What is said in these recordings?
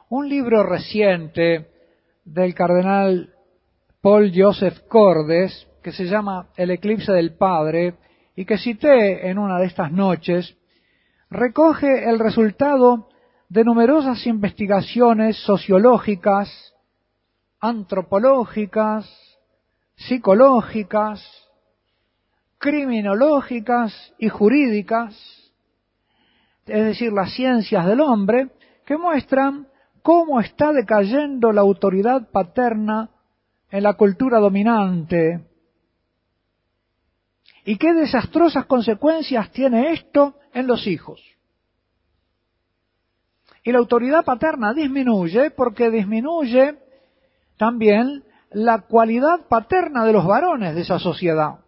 un libro reciente del cardenal Paul Joseph Cordes, que se llama El eclipse del Padre, y que cité en una de estas noches, recoge el resultado de numerosas investigaciones sociológicas, antropológicas, psicológicas, criminológicas y jurídicas, es decir, las ciencias del hombre, que muestran cómo está decayendo la autoridad paterna en la cultura dominante y qué desastrosas consecuencias tiene esto en los hijos. Y la autoridad paterna disminuye porque disminuye también la cualidad paterna de los varones de esa sociedad.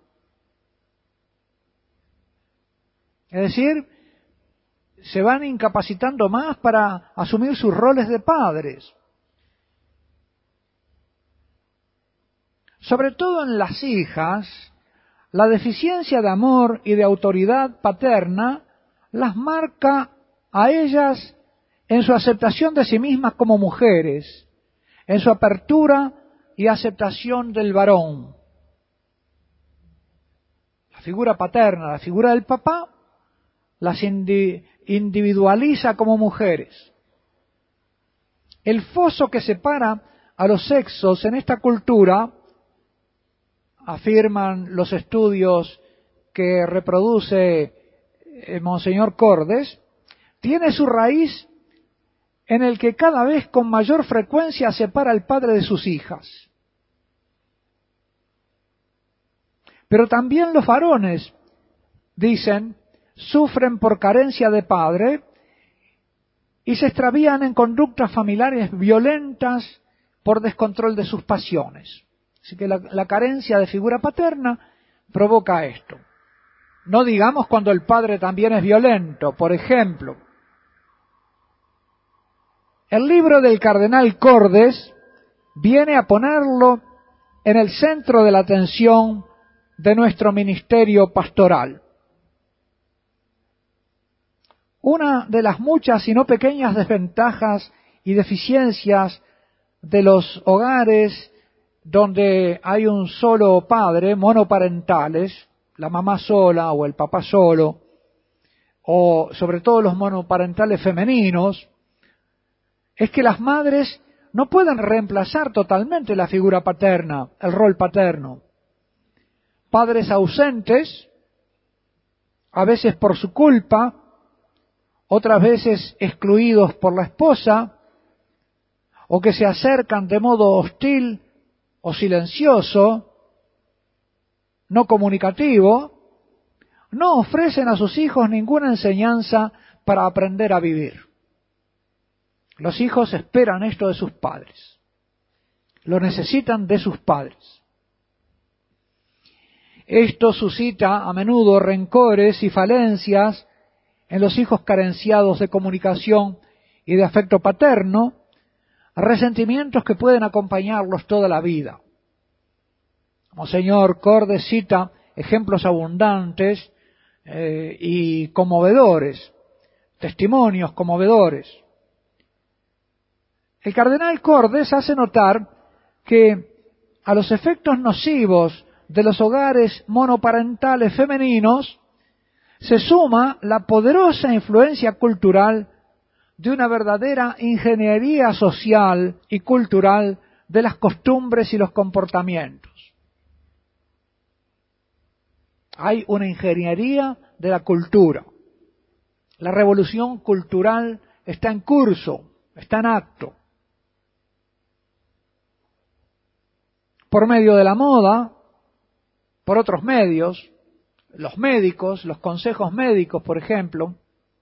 Es decir, se van incapacitando más para asumir sus roles de padres. Sobre todo en las hijas, la deficiencia de amor y de autoridad paterna las marca a ellas en su aceptación de sí mismas como mujeres, en su apertura y aceptación del varón. La figura paterna, la figura del papá, las individualiza como mujeres. El foso que separa a los sexos en esta cultura, afirman los estudios que reproduce Monseñor Cordes, tiene su raíz en el que cada vez con mayor frecuencia separa al padre de sus hijas. Pero también los varones, dicen, sufren por carencia de padre y se extravían en conductas familiares violentas por descontrol de sus pasiones. Así que la carencia de figura paterna provoca esto. No digamos cuando el padre también es violento. Por ejemplo, el libro del cardenal Cordes viene a ponerlo en el centro de la atención de nuestro ministerio pastoral. Una de las muchas y no pequeñas desventajas y deficiencias de los hogares donde hay un solo padre, monoparentales, la mamá sola o el papá solo, o sobre todo los monoparentales femeninos, es que las madres no pueden reemplazar totalmente la figura paterna, el rol paterno. Padres ausentes, a veces por su culpa, otras veces excluidos por la esposa, o que se acercan de modo hostil o silencioso, no comunicativo, no ofrecen a sus hijos ninguna enseñanza para aprender a vivir. Los hijos esperan esto de sus padres, lo necesitan de sus padres. Esto suscita a menudo rencores y falencias en los hijos carenciados de comunicación y de afecto paterno, resentimientos que pueden acompañarlos toda la vida. Monseñor Cordes cita ejemplos abundantes y conmovedores, testimonios conmovedores. El cardenal Cordes hace notar que a los efectos nocivos de los hogares monoparentales femeninos se suma la poderosa influencia cultural de una verdadera ingeniería social y cultural de las costumbres y los comportamientos. Hay una ingeniería de la cultura. La revolución cultural está en curso, está en acto. Por medio de la moda, por otros medios, los médicos, los consejos médicos, por ejemplo,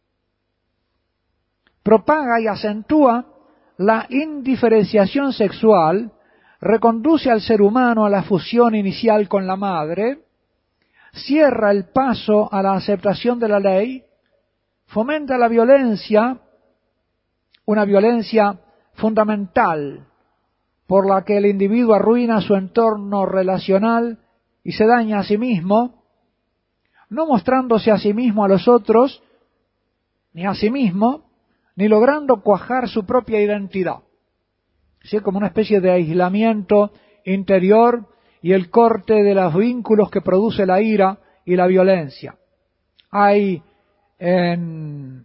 propaga y acentúa la indiferenciación sexual, reconduce al ser humano a la fusión inicial con la madre, cierra el paso a la aceptación de la ley, fomenta la violencia, una violencia fundamental por la que el individuo arruina su entorno relacional y se daña a sí mismo, no mostrándose a sí mismo a los otros, ni a sí mismo, ni logrando cuajar su propia identidad. ¿Sí? Como una especie de aislamiento interior y el corte de los vínculos que produce la ira y la violencia. Hay en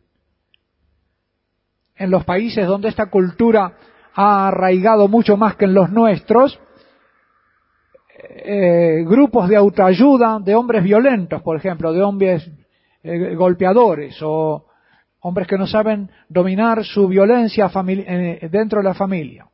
los países donde esta cultura ha arraigado mucho más que en los nuestros, grupos de autoayuda de hombres violentos, por ejemplo, de hombres golpeadores o hombres que no saben dominar su violencia dentro de la familia.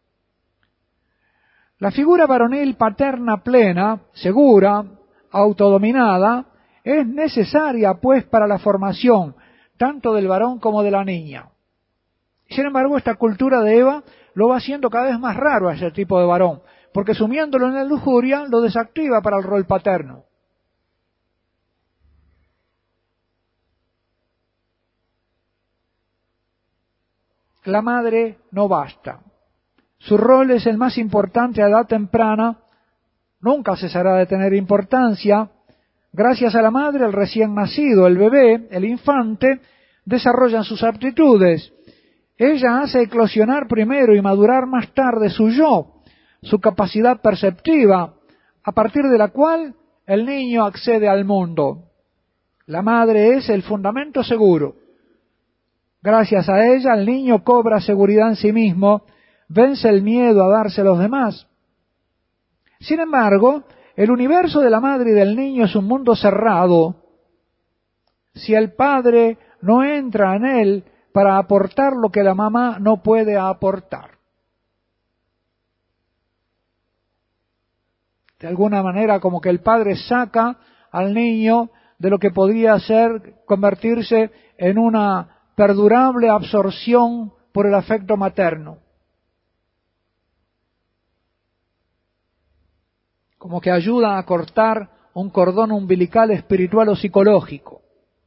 La figura varonil paterna plena, segura, autodominada, es necesaria pues para la formación tanto del varón como de la niña. Sin embargo, esta cultura de Eva lo va haciendo cada vez más raro a ese tipo de varón, porque sumiéndolo en la lujuria lo desactiva para el rol paterno. La madre no basta. Su rol es el más importante a edad temprana, nunca cesará de tener importancia. Gracias a la madre, el recién nacido, el bebé, el infante, desarrollan sus aptitudes. Ella hace eclosionar primero y madurar más tarde su yo, su capacidad perceptiva, a partir de la cual el niño accede al mundo. La madre es el fundamento seguro. Gracias a ella, el niño cobra seguridad en sí mismo, vence el miedo a darse a los demás. Sin embargo, el universo de la madre y del niño es un mundo cerrado. Si el padre no entra en él para aportar lo que la mamá no puede aportar. De alguna manera, como que el padre saca al niño de lo que podría ser convertirse en una perdurable absorción por el afecto materno. Como que ayuda a cortar un cordón umbilical espiritual o psicológico.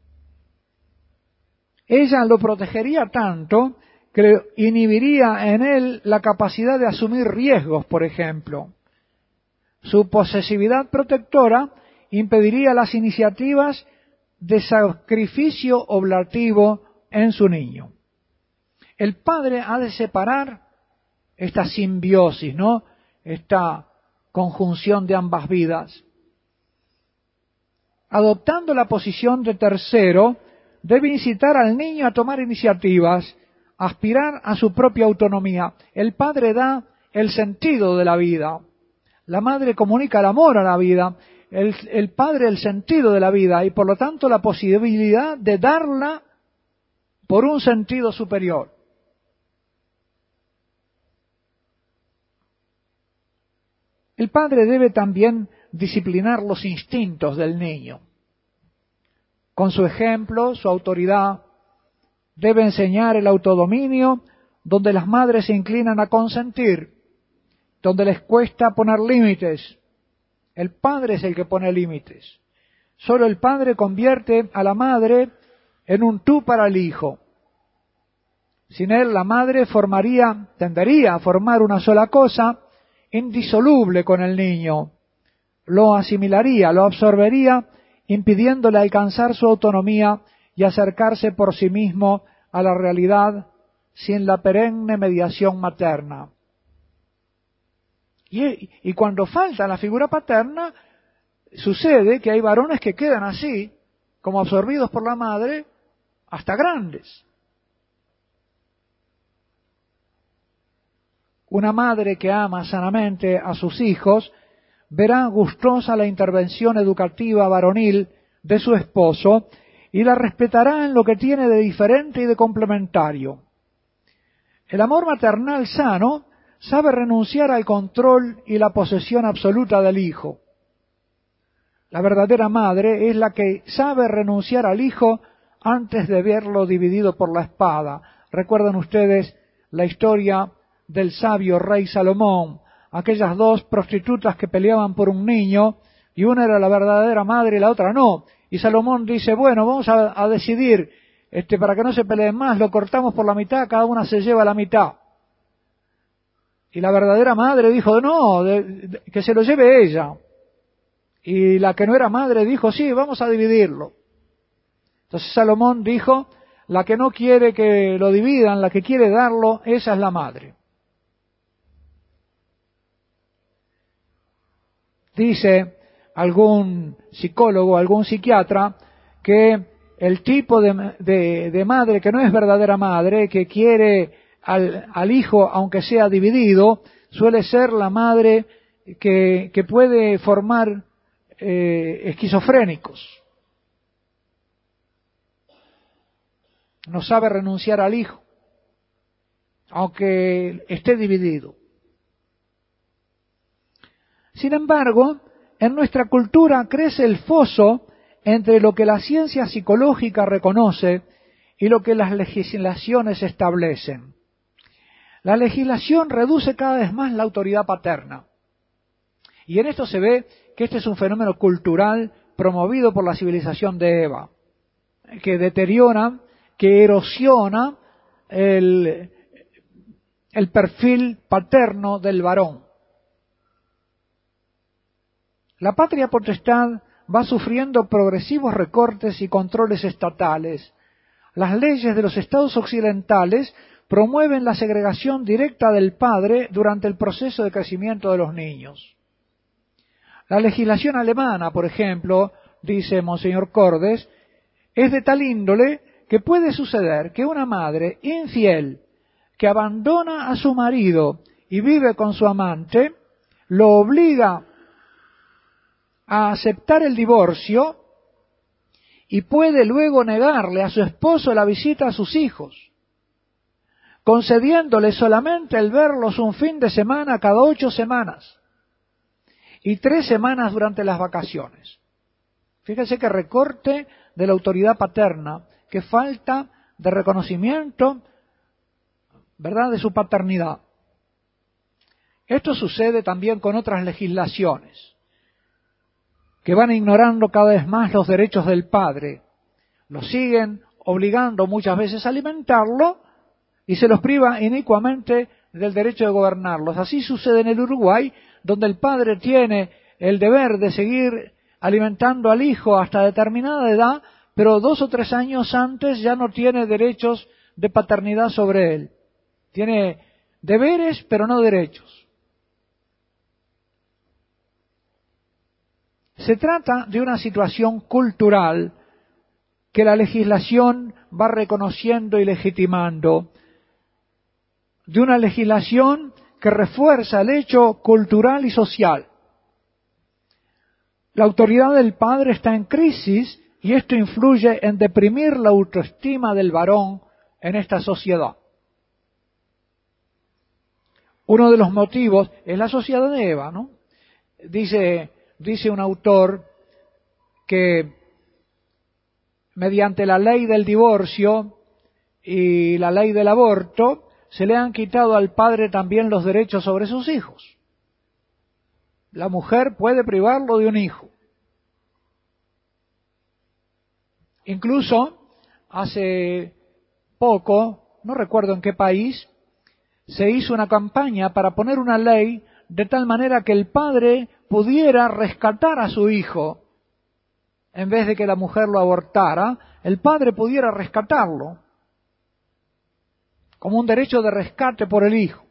Ella lo protegería tanto que inhibiría en él la capacidad de asumir riesgos, por ejemplo. Su posesividad protectora impediría las iniciativas de sacrificio oblativo en su niño. El padre ha de separar esta simbiosis, ¿no? Esta conjunción de ambas vidas. Adoptando la posición de tercero, debe incitar al niño a tomar iniciativas, aspirar a su propia autonomía. El padre da el sentido de la vida. La madre comunica el amor a la vida. El padre el sentido de la vida y por lo tanto la posibilidad de darla por un sentido superior. El padre debe también disciplinar los instintos del niño. Con su ejemplo, su autoridad, debe enseñar el autodominio donde las madres se inclinan a consentir, donde les cuesta poner límites. El padre es el que pone límites. Solo el padre convierte a la madre en un tú para el hijo. Sin él, la madre tendería a formar una sola cosa, indisoluble con el niño. Lo asimilaría, lo absorbería, impidiéndole alcanzar su autonomía y acercarse por sí mismo a la realidad sin la perenne mediación materna. Y cuando falta la figura paterna, sucede que hay varones que quedan así, como absorbidos por la madre, hasta grandes. Una madre que ama sanamente a sus hijos verá gustosa la intervención educativa varonil de su esposo y la respetará en lo que tiene de diferente y de complementario. El amor maternal sano sabe renunciar al control y la posesión absoluta del hijo. La verdadera madre es la que sabe renunciar al hijo antes de verlo dividido por la espada. Recuerdan ustedes la historia del sabio rey Salomón, aquellas dos prostitutas que peleaban por un niño, y una era la verdadera madre y la otra no. Y Salomón dice, bueno, vamos a decidir, para que no se peleen más, lo cortamos por la mitad, cada una se lleva la mitad. Y la verdadera madre dijo, no, que se lo lleve ella. Y la que no era madre dijo, sí, vamos a dividirlo. Entonces Salomón dijo, la que no quiere que lo dividan, la que quiere darlo, esa es la madre. Dice algún psicólogo, algún psiquiatra, que el tipo de madre que no es verdadera madre, que quiere al hijo aunque sea dividido, suele ser la madre que puede formar esquizofrénicos. No sabe renunciar al hijo, aunque esté dividido. Sin embargo, en nuestra cultura crece el foso entre lo que la ciencia psicológica reconoce y lo que las legislaciones establecen. La legislación reduce cada vez más la autoridad paterna. Y en esto se ve que este es un fenómeno cultural promovido por la civilización de Eva, que deteriora, que erosiona el perfil paterno del varón. La patria potestad va sufriendo progresivos recortes y controles estatales. Las leyes de los estados occidentales promueven la segregación directa del padre durante el proceso de crecimiento de los niños. La legislación alemana, por ejemplo, dice Monseñor Cordes, es de tal índole que puede suceder que una madre infiel que abandona a su marido y vive con su amante, lo obliga a aceptar el divorcio y puede luego negarle a su esposo la visita a sus hijos, concediéndole solamente el verlos un fin de semana cada 8 semanas y 3 semanas durante las vacaciones. Fíjense qué recorte de la autoridad paterna, qué falta de reconocimiento, ¿verdad?, de su paternidad. Esto sucede también con otras legislaciones, que van ignorando cada vez más los derechos del padre. Lo siguen obligando muchas veces a alimentarlo y se los priva inicuamente del derecho de gobernarlos. Así sucede en el Uruguay, donde el padre tiene el deber de seguir alimentando al hijo hasta determinada edad, pero 2 o 3 años antes ya no tiene derechos de paternidad sobre él. Tiene deberes, pero no derechos. Se trata de una situación cultural que la legislación va reconociendo y legitimando, de una legislación que refuerza el hecho cultural y social. La autoridad del padre está en crisis y esto influye en deprimir la autoestima del varón en esta sociedad. Uno de los motivos es la sociedad de Eva, ¿no? Dice un autor que mediante la ley del divorcio y la ley del aborto se le han quitado al padre también los derechos sobre sus hijos. La mujer puede privarlo de un hijo. Incluso hace poco, no recuerdo en qué país, se hizo una campaña para poner una ley de tal manera que el padre pudiera rescatar a su hijo. En vez de que la mujer lo abortara, el padre pudiera rescatarlo como un derecho de rescate por el hijo.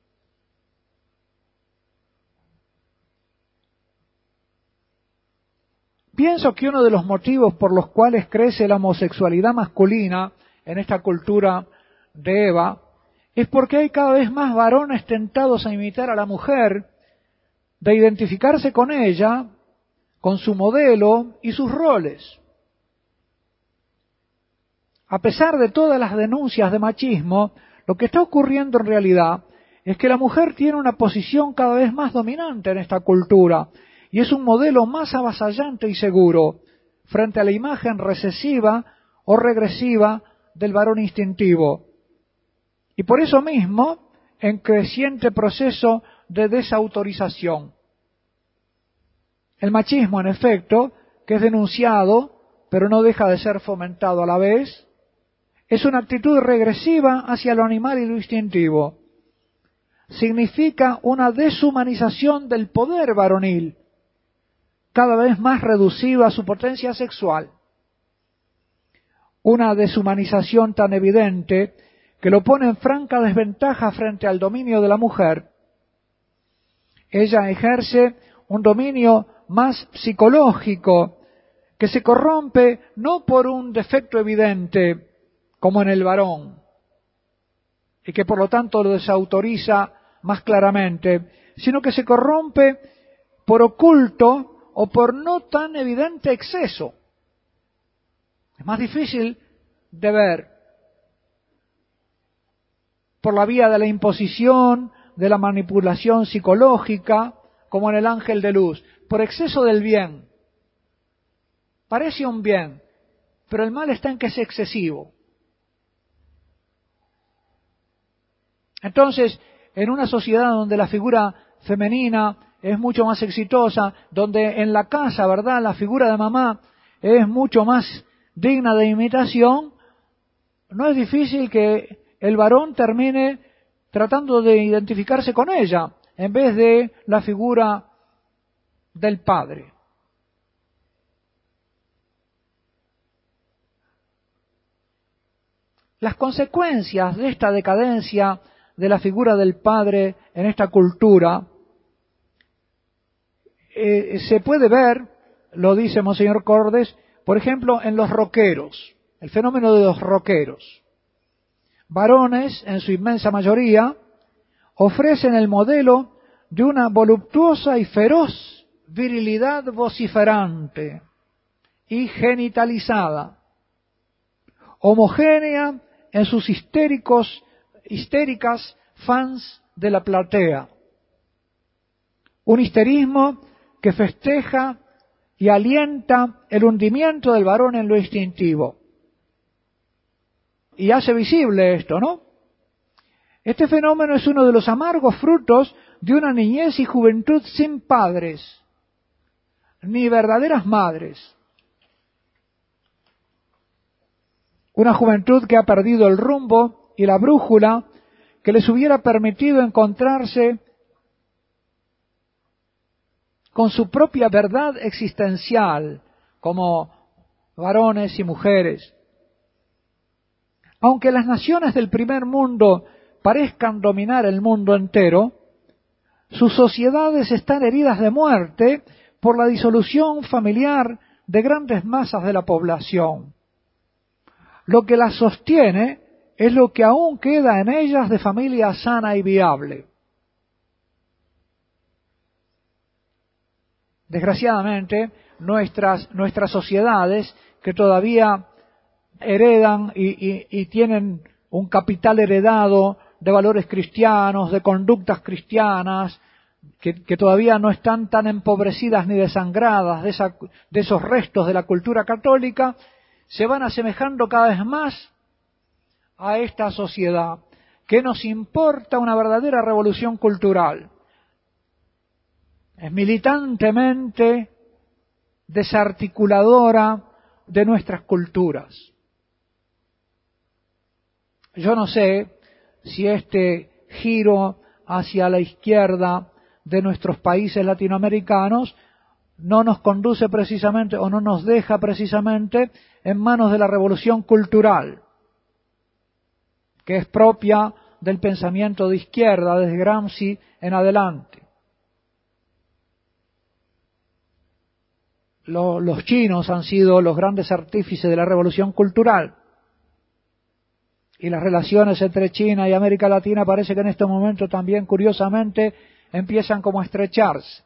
Pienso que uno de los motivos por los cuales crece la homosexualidad masculina en esta cultura de Eva es porque hay cada vez más varones tentados a imitar a la mujer, de identificarse con ella, con su modelo y sus roles. A pesar de todas las denuncias de machismo, lo que está ocurriendo en realidad es que la mujer tiene una posición cada vez más dominante en esta cultura y es un modelo más avasallante y seguro frente a la imagen recesiva o regresiva del varón instintivo. Y por eso mismo, en creciente proceso de desautorización. El machismo, en efecto, que es denunciado, pero no deja de ser fomentado a la vez, es una actitud regresiva hacia lo animal y lo instintivo. Significa una deshumanización del poder varonil, cada vez más reducido a su potencia sexual. una deshumanización tan evidente que lo pone en franca desventaja frente al dominio de la mujer. Ella ejerce un dominio más psicológico, que se corrompe no por un defecto evidente, como en el varón, y que por lo tanto lo desautoriza más claramente, sino que se corrompe por oculto o por no tan evidente exceso. Es más difícil de ver por la vía de la imposición, de la manipulación psicológica, como en el ángel de luz, por exceso del bien. Parece un bien, pero el mal está en que es excesivo. Entonces, en una sociedad donde la figura femenina es mucho más exitosa, donde en la casa, ¿verdad?, la figura de mamá es mucho más digna de imitación, no es difícil que el varón termine tratando de identificarse con ella, en vez de la figura del padre. Las consecuencias de esta decadencia de la figura del padre en esta cultura se puede ver, lo dice Monseñor Cordes, por ejemplo, en los rockeros, el fenómeno de los rockeros. Varones, en su inmensa mayoría, ofrecen el modelo de una voluptuosa y feroz virilidad vociferante y genitalizada, homogénea en sus histéricas fans de la platea. Un histerismo que festeja y alienta el hundimiento del varón en lo instintivo. Y hace visible esto, ¿no? Este fenómeno es uno de los amargos frutos de una niñez y juventud sin padres, ni verdaderas madres. Una juventud que ha perdido el rumbo y la brújula que les hubiera permitido encontrarse con su propia verdad existencial como varones y mujeres. Aunque las naciones del primer mundo parezcan dominar el mundo entero, sus sociedades están heridas de muerte por la disolución familiar de grandes masas de la población. Lo que las sostiene es lo que aún queda en ellas de familia sana y viable. Desgraciadamente, nuestras sociedades, que todavía heredan y tienen un capital heredado de valores cristianos, de conductas cristianas, que todavía no están tan empobrecidas ni desangradas de esos restos de la cultura católica, se van asemejando cada vez más a esta sociedad, que nos importa una verdadera revolución cultural. Es militantemente desarticuladora de nuestras culturas. Yo no sé si este giro hacia la izquierda de nuestros países latinoamericanos no nos conduce precisamente o no nos deja precisamente en manos de la revolución cultural, que es propia del pensamiento de izquierda desde Gramsci en adelante. Los chinos han sido los grandes artífices de la revolución cultural. Y las relaciones entre China y América Latina parece que en este momento también, curiosamente, empiezan como a estrecharse.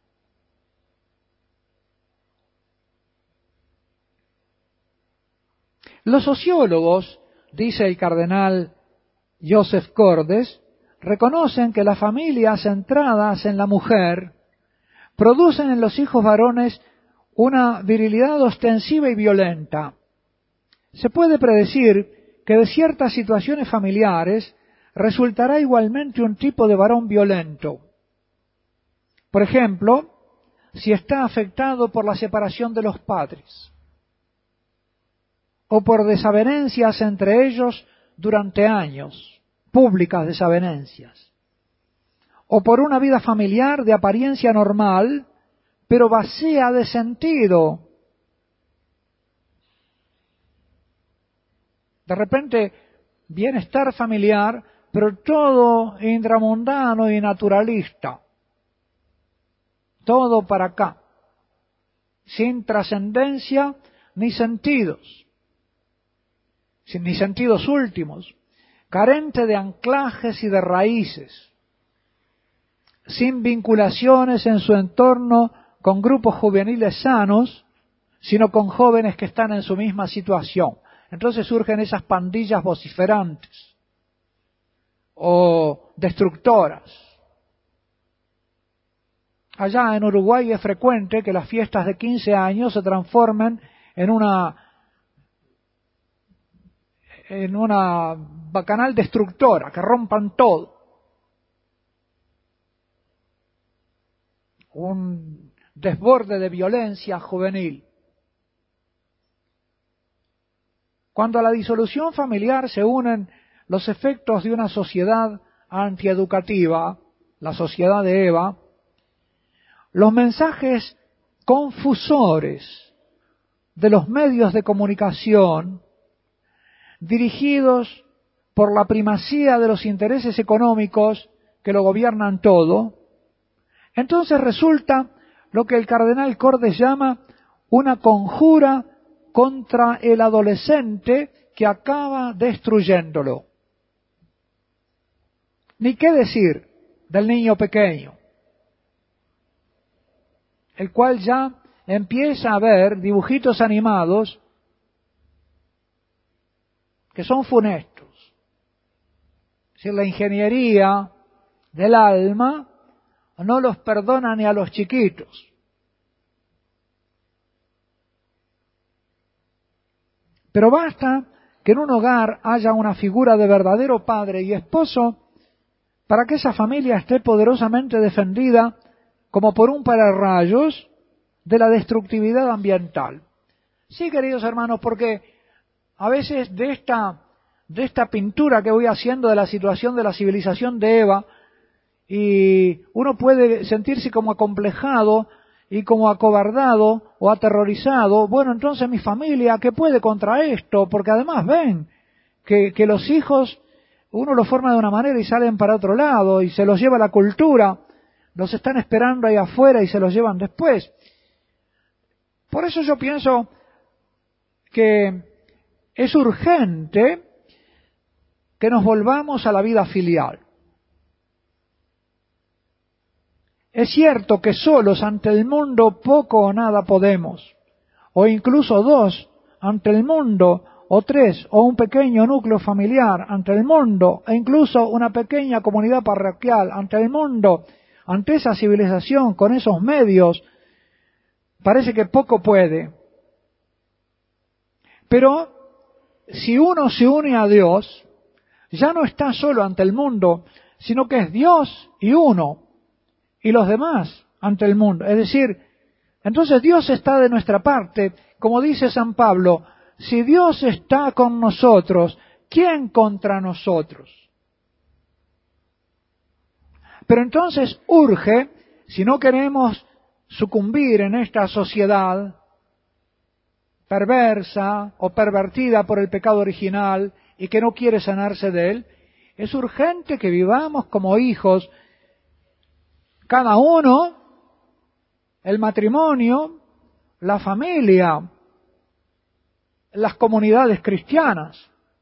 Los sociólogos, dice el cardenal Joseph Cordes, reconocen que las familias centradas en la mujer producen en los hijos varones una virilidad ostensiva y violenta. Se puede predecir que de ciertas situaciones familiares resultará igualmente un tipo de varón violento. Por ejemplo, si está afectado por la separación de los padres, o por desavenencias entre ellos durante años, públicas desavenencias, o por una vida familiar de apariencia normal, pero vacía de sentido. De repente, bienestar familiar, pero todo intramundano y naturalista. Todo para acá. Sin trascendencia ni sentidos. Ni sentidos últimos. Carente de anclajes y de raíces. Sin vinculaciones en su entorno con grupos juveniles sanos, sino con jóvenes que están en su misma situación. Entonces surgen esas pandillas vociferantes o destructoras. Allá en Uruguay es frecuente que las fiestas de 15 años se transformen en una bacanal destructora, que rompan todo. Un desborde de violencia juvenil. Cuando a la disolución familiar se unen los efectos de una sociedad antieducativa, la sociedad de Eva, los mensajes confusores de los medios de comunicación, dirigidos por la primacía de los intereses económicos que lo gobiernan todo, entonces resulta lo que el cardenal Cordes llama una conjura contra el adolescente que acaba destruyéndolo. Ni qué decir del niño pequeño, el cual ya empieza a ver dibujitos animados que son funestos. Es decir, la ingeniería del alma no los perdona ni a los chiquitos. Pero basta que en un hogar haya una figura de verdadero padre y esposo para que esa familia esté poderosamente defendida como por un pararrayos de la destructividad ambiental. Sí, queridos hermanos, porque a veces de esta pintura que voy haciendo de la situación de la civilización de Eva, y uno puede sentirse como acomplejado y como acobardado o aterrorizado. Bueno, entonces mi familia, ¿qué puede contra esto? Porque además ven que los hijos, uno los forma de una manera y salen para otro lado y se los lleva la cultura, los están esperando ahí afuera y se los llevan después. Por eso yo pienso que es urgente que nos volvamos a la vida filial. Es cierto que solos ante el mundo poco o nada podemos, o incluso dos ante el mundo, o tres, o un pequeño núcleo familiar ante el mundo, e incluso una pequeña comunidad parroquial ante el mundo, ante esa civilización con esos medios, parece que poco puede. Pero si uno se une a Dios, ya no está solo ante el mundo, sino que es Dios y uno, y los demás ante el mundo. Es decir, entonces Dios está de nuestra parte, como dice San Pablo, si Dios está con nosotros, ¿quién contra nosotros? Pero entonces urge, si no queremos sucumbir en esta sociedad perversa o pervertida por el pecado original y que no quiere sanarse de él, es urgente que vivamos como hijos, cada uno, el matrimonio, la familia, las comunidades cristianas,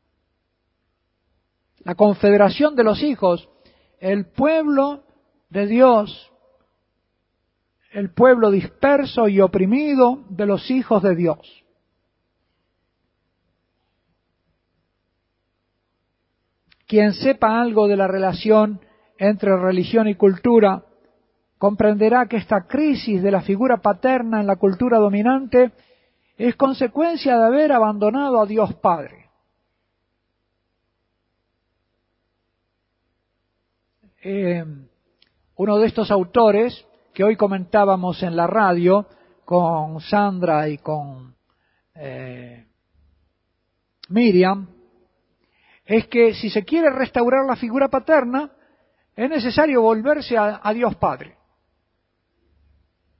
la confederación de los hijos, el pueblo de Dios, el pueblo disperso y oprimido de los hijos de Dios. Quien sepa algo de la relación entre religión y cultura, comprenderá que esta crisis de la figura paterna en la cultura dominante es consecuencia de haber abandonado a Dios Padre. Uno de estos autores que hoy comentábamos en la radio con Sandra y con Miriam, es que si se quiere restaurar la figura paterna, es necesario volverse a Dios Padre.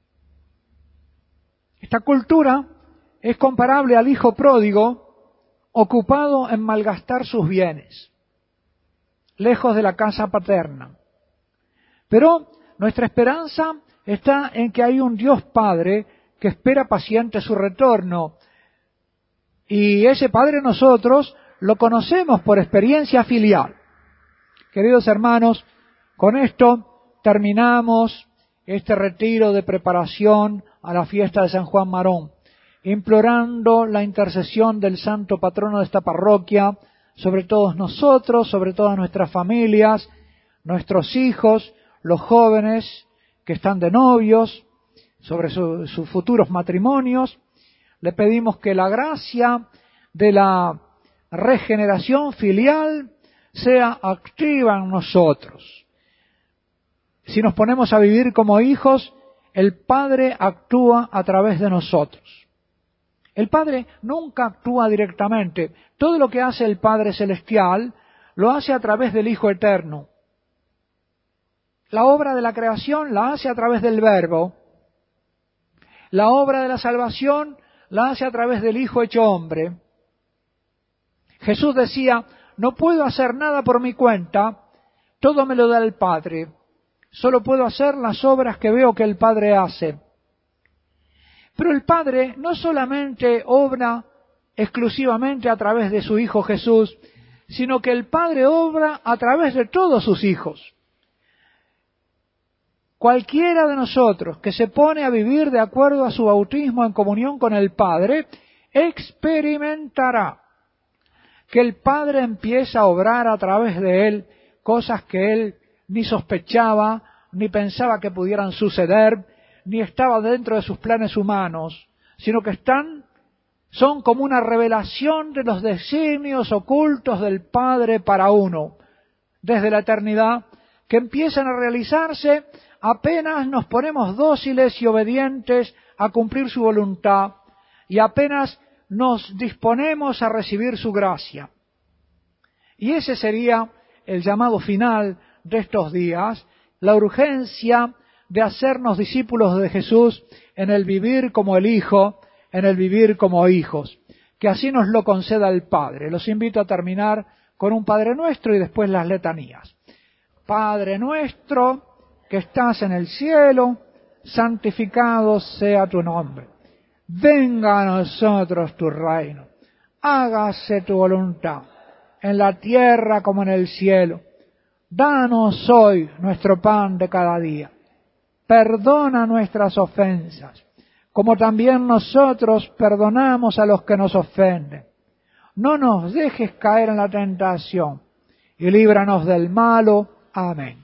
Esta cultura es comparable al hijo pródigo ocupado en malgastar sus bienes, lejos de la casa paterna. Pero nuestra esperanza está en que hay un Dios Padre que espera paciente su retorno. Y ese Padre nosotros lo conocemos por experiencia filial. Queridos hermanos, con esto terminamos este retiro de preparación a la fiesta de San Juan Marón, implorando la intercesión del santo patrono de esta parroquia sobre todos nosotros, sobre todas nuestras familias, nuestros hijos, los jóvenes que están de novios, sobre sus futuros matrimonios. Le pedimos que la gracia de la regeneración filial sea activa en nosotros. Si nos ponemos a vivir como hijos, el Padre actúa a través de nosotros. El Padre nunca actúa directamente. Todo lo que hace el Padre Celestial lo hace a través del Hijo Eterno. La obra de la creación la hace a través del Verbo. La obra de la salvación la hace a través del Hijo hecho hombre. Jesús decía, no puedo hacer nada por mi cuenta, todo me lo da el Padre. Solo puedo hacer las obras que veo que el Padre hace. Pero el Padre no solamente obra exclusivamente a través de su Hijo Jesús, sino que el Padre obra a través de todos sus hijos. Cualquiera de nosotros que se pone a vivir de acuerdo a su bautismo en comunión con el Padre, experimentará que el Padre empieza a obrar a través de él cosas que él ni sospechaba, ni pensaba que pudieran suceder, ni estaba dentro de sus planes humanos, sino que son como una revelación de los designios ocultos del Padre para uno, desde la eternidad, que empiezan a realizarse apenas nos ponemos dóciles y obedientes a cumplir su voluntad y apenas nos disponemos a recibir su gracia. Y ese sería el llamado final de estos días, la urgencia de hacernos discípulos de Jesús en el vivir como el Hijo, en el vivir como hijos. Que así nos lo conceda el Padre. Los invito a terminar con un Padre Nuestro y después las letanías. Padre nuestro, que estás en el cielo, santificado sea tu nombre. Venga a nosotros tu reino. Hágase tu voluntad, en la tierra como en el cielo. Danos hoy nuestro pan de cada día. Perdona nuestras ofensas, como también nosotros perdonamos a los que nos ofenden. No nos dejes caer en la tentación, y líbranos del malo. Amén.